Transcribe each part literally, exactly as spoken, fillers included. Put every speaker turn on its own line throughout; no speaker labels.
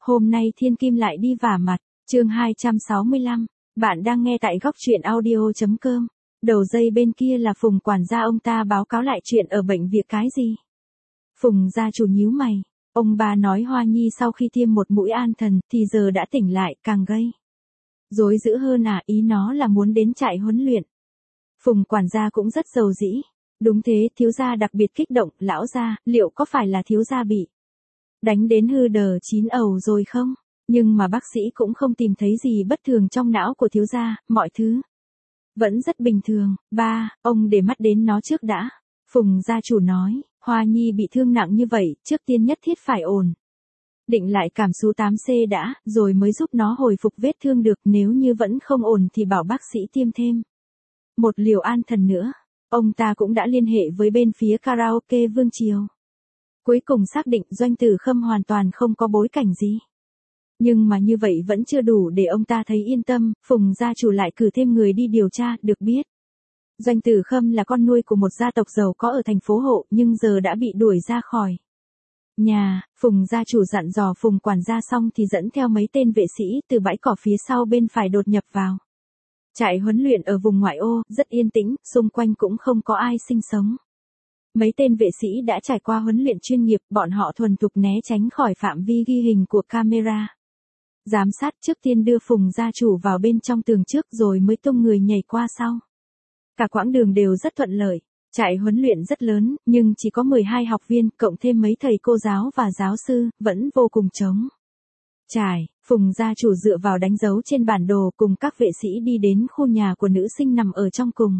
hôm nay thiên kim lại đi vả mặt, chương hai trăm sáu mươi lăm, bạn đang nghe tại góc truyện audio.com. Đầu dây bên kia là Phùng quản gia, ông ta báo cáo lại chuyện ở bệnh viện cái gì? Phùng gia chủ nhíu mày, ông bà nói Hoa Nhi sau khi tiêm một mũi an thần thì giờ đã tỉnh lại, càng gây rối dữ hơn à, ý nó là muốn đến trại huấn luyện. Phùng quản gia cũng rất giàu dĩ. Đúng thế, thiếu gia đặc biệt kích động, lão gia, liệu có phải là thiếu gia bị đánh đến hư đờ chín ầu rồi không? Nhưng mà bác sĩ cũng không tìm thấy gì bất thường trong não của thiếu gia, mọi thứ vẫn rất bình thường. Ba, ông để mắt đến nó trước đã. Phùng gia chủ nói, Hoa Nhi bị thương nặng như vậy, trước tiên nhất thiết phải ổn định lại cảm số tám C đã, rồi mới giúp nó hồi phục vết thương được, nếu như vẫn không ổn thì bảo bác sĩ tiêm thêm một liều an thần nữa. Ông ta cũng đã liên hệ với bên phía karaoke Vương Triều. Cuối cùng xác định Doanh Tử Khâm hoàn toàn không có bối cảnh gì. Nhưng mà như vậy vẫn chưa đủ để ông ta thấy yên tâm, Phùng gia chủ lại cử thêm người đi điều tra, được biết. Doanh Tử Khâm là con nuôi của một gia tộc giàu có ở thành phố Hộ, nhưng giờ đã bị đuổi ra khỏi nhà. Phùng gia chủ dặn dò Phùng quản gia xong thì dẫn theo mấy tên vệ sĩ từ bãi cỏ phía sau bên phải đột nhập vào trại huấn luyện ở vùng ngoại ô, rất yên tĩnh, xung quanh cũng không có ai sinh sống. Mấy tên vệ sĩ đã trải qua huấn luyện chuyên nghiệp, bọn họ thuần thục né tránh khỏi phạm vi ghi hình của camera giám sát, trước tiên đưa Phùng gia chủ vào bên trong tường trước rồi mới tung người nhảy qua sau. Cả quãng đường đều rất thuận lợi. Trại huấn luyện rất lớn, nhưng chỉ có mười hai học viên, cộng thêm mấy thầy cô giáo và giáo sư, vẫn vô cùng trống trải. Phùng gia chủ dựa vào đánh dấu trên bản đồ cùng các vệ sĩ đi đến khu nhà của nữ sinh nằm ở trong cùng.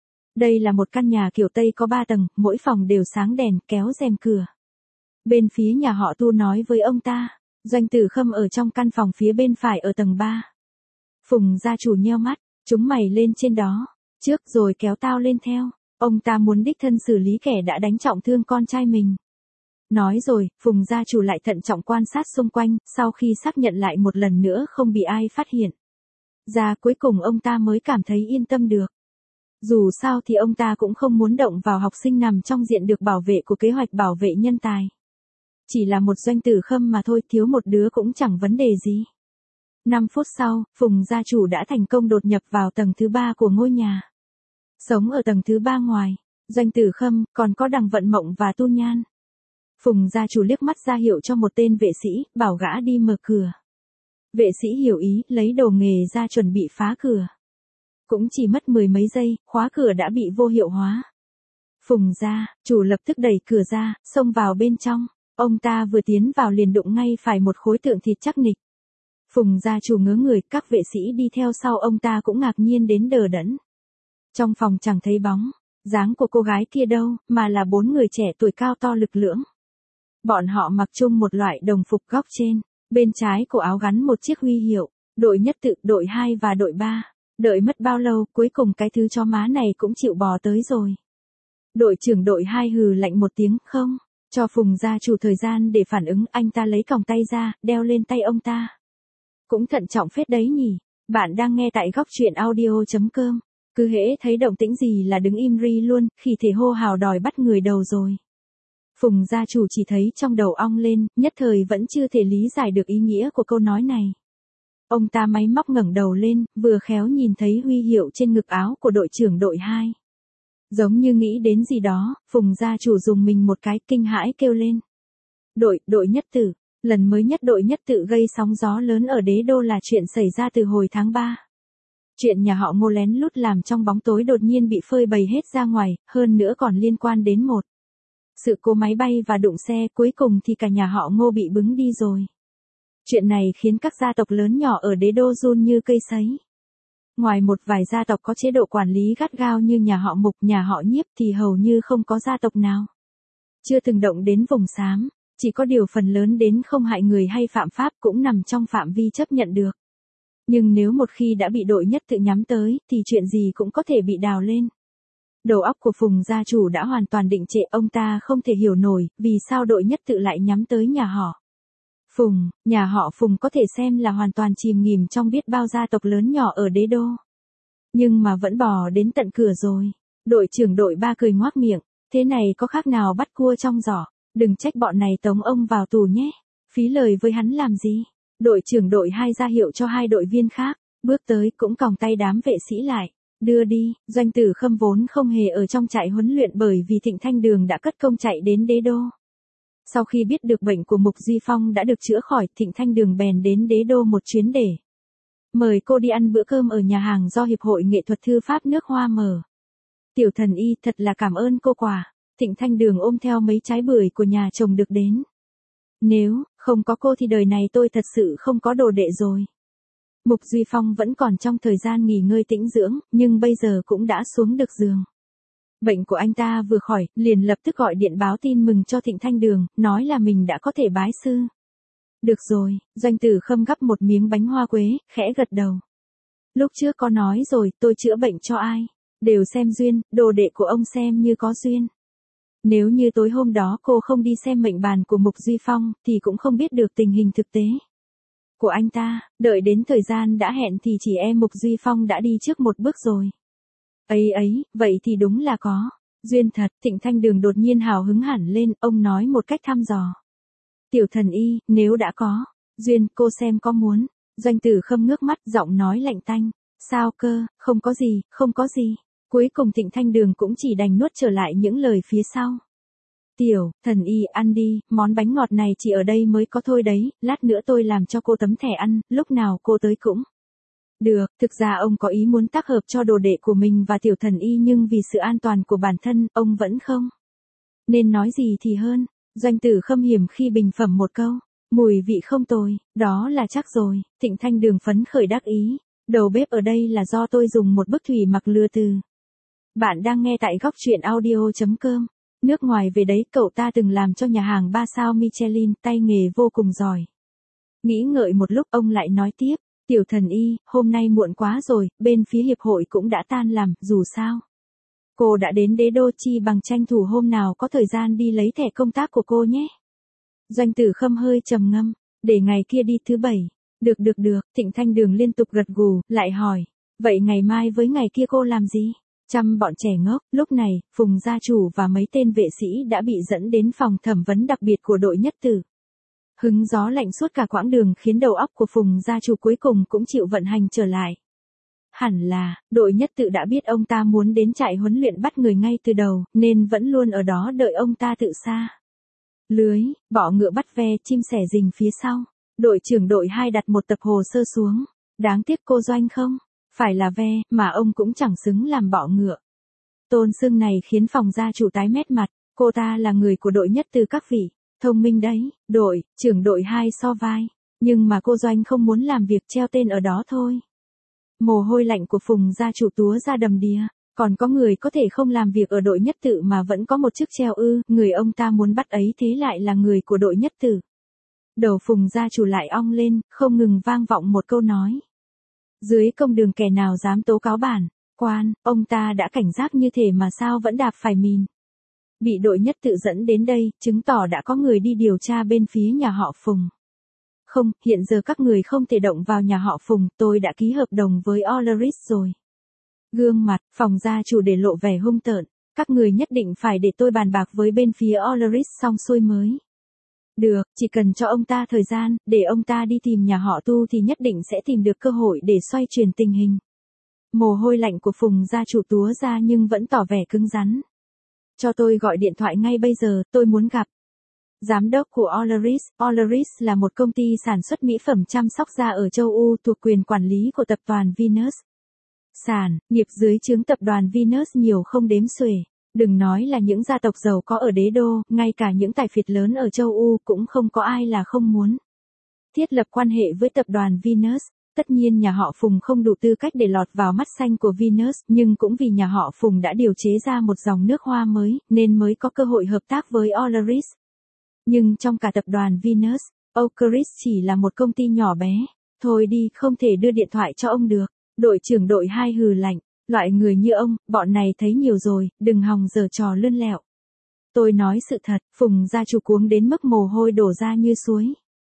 Đây là một căn nhà kiểu Tây có ba tầng, mỗi phòng đều sáng đèn, kéo rèm cửa. Bên phía nhà họ Tu nói với ông ta, Doanh Tử Khâm ở trong căn phòng phía bên phải ở tầng ba. Phùng gia chủ nheo mắt, chúng mày lên trên đó trước rồi kéo tao lên theo. Ông ta muốn đích thân xử lý kẻ đã đánh trọng thương con trai mình. Nói rồi, Phùng gia chủ lại thận trọng quan sát xung quanh, sau khi xác nhận lại một lần nữa không bị ai phát hiện ra, cuối cùng ông ta mới cảm thấy yên tâm được. Dù sao thì ông ta cũng không muốn động vào học sinh nằm trong diện được bảo vệ của kế hoạch bảo vệ nhân tài. Chỉ là một Doanh Tử Khâm mà thôi, thiếu một đứa cũng chẳng vấn đề gì. năm phút sau, Phùng gia chủ đã thành công đột nhập vào tầng thứ ba của ngôi nhà. Sống ở tầng thứ ba ngoài Doanh Tử Khâm, còn có Đằng Vận Mộng và Tu Nhan. Phùng gia chủ liếc mắt ra hiệu cho một tên vệ sĩ, bảo gã đi mở cửa. Vệ sĩ hiểu ý, lấy đồ nghề ra chuẩn bị phá cửa. Cũng chỉ mất mười mấy giây, khóa cửa đã bị vô hiệu hóa. Phùng gia chủ lập tức đẩy cửa ra, xông vào bên trong. Ông ta vừa tiến vào liền đụng ngay phải một khối tượng thịt chắc nịch. Phùng gia chủ ngớ người, các vệ sĩ đi theo sau ông ta cũng ngạc nhiên đến đờ đẫn. Trong phòng chẳng thấy bóng dáng của cô gái kia đâu, mà là bốn người trẻ tuổi cao to lực lưỡng. Bọn họ mặc chung một loại đồng phục, góc trên, bên trái cổ áo gắn một chiếc huy hiệu, đội nhất tự, đội hai và đội ba. Đợi mất bao lâu, cuối cùng cái thứ chó má này cũng chịu bò tới rồi. Đội trưởng đội hai hừ lạnh một tiếng, không cho Phùng gia chủ thời gian để phản ứng, anh ta lấy còng tay ra, đeo lên tay ông ta. Cũng thận trọng phết đấy nhỉ. Bạn đang nghe tại góc truyện audio.com. Cứ hễ thấy động tĩnh gì là đứng im ri luôn, khi thể hô hào đòi bắt người đầu rồi. Phùng gia chủ chỉ thấy trong đầu ong lên, nhất thời vẫn chưa thể lý giải được ý nghĩa của câu nói này. Ông ta máy móc ngẩng đầu lên, vừa khéo nhìn thấy huy hiệu trên ngực áo của đội trưởng đội hai. Giống như nghĩ đến gì đó, Phùng gia chủ dùng mình một cái, kinh hãi kêu lên. Đội, đội nhất tử. Lần mới nhất đội nhất tự gây sóng gió lớn ở đế đô là chuyện xảy ra từ hồi tháng ba. Chuyện nhà họ Ngô lén lút làm trong bóng tối đột nhiên bị phơi bày hết ra ngoài, hơn nữa còn liên quan đến một sự cố máy bay và đụng xe, cuối cùng thì cả nhà họ Ngô bị bứng đi rồi. Chuyện này khiến các gia tộc lớn nhỏ ở đế đô run như cây sấy. Ngoài một vài gia tộc có chế độ quản lý gắt gao như nhà họ Mục, nhà họ Nhiếp thì hầu như không có gia tộc nào chưa từng động đến vùng xám. Chỉ có điều phần lớn đến không hại người hay phạm pháp cũng nằm trong phạm vi chấp nhận được. Nhưng nếu một khi đã bị đội nhất tự nhắm tới, thì chuyện gì cũng có thể bị đào lên. Đầu óc của Phùng gia chủ đã hoàn toàn định trệ, ông ta không thể hiểu nổi, vì sao đội nhất tự lại nhắm tới nhà họ Phùng. Nhà họ Phùng có thể xem là hoàn toàn chìm nghỉm trong biết bao gia tộc lớn nhỏ ở đế đô. Nhưng mà vẫn bò đến tận cửa rồi. Đội trưởng đội ba cười ngoác miệng, thế này có khác nào bắt cua trong giỏ. Đừng trách bọn này tống ông vào tù nhé. Phí lời với hắn làm gì? Đội trưởng đội hai ra hiệu cho hai đội viên khác, bước tới cũng còng tay đám vệ sĩ lại. Đưa đi, Doanh Tử Khâm vốn không hề ở trong trại huấn luyện bởi vì Thịnh Thanh Đường đã cất công chạy đến Đế Đô. Sau khi biết được bệnh của Mục Duy Phong đã được chữa khỏi, Thịnh Thanh Đường bèn đến Đế Đô một chuyến để mời cô đi ăn bữa cơm ở nhà hàng do Hiệp hội Nghệ thuật Thư pháp nước Hoa mở. Tiểu Thần Y, thật là cảm ơn cô quả. Thịnh Thanh Đường ôm theo mấy trái bưởi của nhà chồng được đến. Nếu không có cô thì đời này tôi thật sự không có đồ đệ rồi. Mục Duy Phong vẫn còn trong thời gian nghỉ ngơi tĩnh dưỡng, nhưng bây giờ cũng đã xuống được giường. Bệnh của anh ta vừa khỏi, liền lập tức gọi điện báo tin mừng cho Thịnh Thanh Đường, nói là mình đã có thể bái sư. Được rồi, Doanh Tử Khâm gắp một miếng bánh hoa quế, khẽ gật đầu. Lúc trước có nói rồi, tôi chữa bệnh cho ai, đều xem duyên, đồ đệ của ông xem như có duyên. Nếu như tối hôm đó cô không đi xem mệnh bàn của Mục Duy Phong, thì cũng không biết được tình hình thực tế của anh ta, đợi đến thời gian đã hẹn thì chỉ e Mục Duy Phong đã đi trước một bước rồi. Ấy ấy, vậy thì đúng là có. Duyên thật, Thịnh Thanh Đường đột nhiên hào hứng hẳn lên, ông nói một cách thăm dò. Tiểu Thần Y, nếu đã có duyên, cô xem có muốn. Doanh Tử Khâm ngước mắt, giọng nói lạnh tanh. Sao cơ, không có gì, không có gì. Cuối cùng Thịnh Thanh Đường cũng chỉ đành nuốt trở lại những lời phía sau. Tiểu Thần Y, ăn đi, món bánh ngọt này chỉ ở đây mới có thôi đấy, lát nữa tôi làm cho cô tấm thẻ ăn, lúc nào cô tới cũng được. Thực ra ông có ý muốn tác hợp cho đồ đệ của mình và Tiểu Thần Y, nhưng vì sự an toàn của bản thân, ông vẫn không nên nói gì thì hơn. Doanh Tử Khâm hiểm khi bình phẩm một câu, mùi vị không tồi, đó là chắc rồi. Thịnh Thanh Đường phấn khởi đắc ý, đầu bếp ở đây là do tôi dùng một bức thủy mặc lừa từ. Bạn đang nghe tại góc truyện audio chấm com. Nước ngoài về đấy, cậu ta từng làm cho nhà hàng ba sao Michelin, tay nghề vô cùng giỏi. Nghĩ ngợi một lúc, ông lại nói tiếp, Tiểu Thần Y, hôm nay muộn quá rồi, bên phía hiệp hội cũng đã tan làm, dù sao cô đã đến Đế Đô, chi bằng tranh thủ hôm nào có thời gian đi lấy thẻ công tác của cô nhé. Doanh Tử Khâm hơi trầm ngâm, để ngày kia đi thứ bảy. Được được được, Thịnh Thanh Đường liên tục gật gù, lại hỏi, vậy ngày mai với ngày kia cô làm gì? Chăm bọn trẻ ngốc. Lúc này, Phùng gia chủ và mấy tên vệ sĩ đã bị dẫn đến phòng thẩm vấn đặc biệt của đội nhất tử. Hứng gió lạnh suốt cả quãng đường khiến đầu óc của Phùng gia chủ cuối cùng cũng chịu vận hành trở lại. Hẳn là, đội nhất tự đã biết ông ta muốn đến trại huấn luyện bắt người ngay từ đầu, nên vẫn luôn ở đó đợi ông ta tự xa lưới, bỏ ngựa bắt ve, chim sẻ rình phía sau. Đội trưởng đội hai đặt một tập hồ sơ xuống. Đáng tiếc cô Doanh không phải là ve, mà ông cũng chẳng xứng làm bọ ngựa. Tôn xưng này khiến phòng gia chủ tái mét mặt, cô ta là người của đội nhất từ các vị. Thông minh đấy, đội trưởng đội hai so vai. Nhưng mà cô Doanh không muốn làm việc, treo tên ở đó thôi. Mồ hôi lạnh của Phùng gia chủ túa ra đầm đìa. Còn có người có thể không làm việc ở đội nhất tự mà vẫn có một chức treo ư, người ông ta muốn bắt ấy thế lại là người của đội nhất tử. Đầu Phùng gia chủ lại ong lên, không ngừng vang vọng một câu nói. Dưới công đường kẻ nào dám tố cáo bản quan, ông ta đã cảnh giác như thể mà sao vẫn đạp phải mìn. Bị đội nhất tự dẫn đến đây, chứng tỏ đã có người đi điều tra bên phía nhà họ Phùng. Không, hiện giờ các người không thể động vào nhà họ Phùng, tôi đã ký hợp đồng với Olaris rồi. Gương mặt, phòng gia chủ để lộ vẻ hung tợn, các người nhất định phải để tôi bàn bạc với bên phía Olaris xong xuôi mới. Được, chỉ cần cho ông ta thời gian, để ông ta đi tìm nhà họ Tu thì nhất định sẽ tìm được cơ hội để xoay chuyển tình hình. Mồ hôi lạnh của Phùng gia chủ túa ra nhưng vẫn tỏ vẻ cứng rắn. Cho tôi gọi điện thoại ngay bây giờ, tôi muốn gặp giám đốc của Olaris. Olaris là một công ty sản xuất mỹ phẩm chăm sóc da ở châu Âu thuộc quyền quản lý của tập đoàn Venus. Sản nghiệp dưới trướng tập đoàn Venus nhiều không đếm xuể. Đừng nói là những gia tộc giàu có ở Đế Đô, ngay cả những tài phiệt lớn ở châu Âu cũng không có ai là không muốn thiết lập quan hệ với tập đoàn Venus. Tất nhiên nhà họ Phùng không đủ tư cách để lọt vào mắt xanh của Venus, nhưng cũng vì nhà họ Phùng đã điều chế ra một dòng nước hoa mới, nên mới có cơ hội hợp tác với Olaris. Nhưng trong cả tập đoàn Venus, Olaris chỉ là một công ty nhỏ bé. Thôi đi, không thể đưa điện thoại cho ông được. Đội trưởng đội hai hừ lạnh, loại người như ông, bọn này thấy nhiều rồi, đừng hòng giở trò lươn lẹo. Tôi nói sự thật, Phùng gia chủ cuống đến mức mồ hôi đổ ra như suối.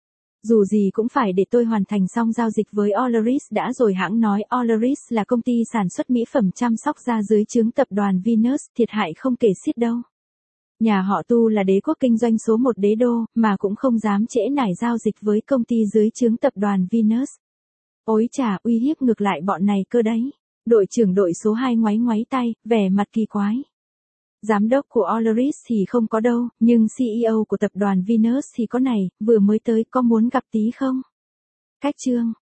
Dù gì cũng phải để tôi hoàn thành xong giao dịch với Olaris đã rồi. Hãng nói Olaris là công ty sản xuất mỹ phẩm chăm sóc da dưới trướng tập đoàn Venus, thiệt hại không kể xiết đâu. Nhà họ Tu là đế quốc kinh doanh số một đế đô, mà cũng không dám trễ nải giao dịch với công ty dưới trướng tập đoàn Venus. Ối chà, uy hiếp ngược lại bọn này cơ đấy. Đội trưởng đội số hai ngoáy ngoáy tay, vẻ mặt kỳ quái. Giám đốc của Olaris thì không có đâu, nhưng xê e ô của tập đoàn Venus thì có này, vừa mới tới, có muốn gặp tí không? Cách chương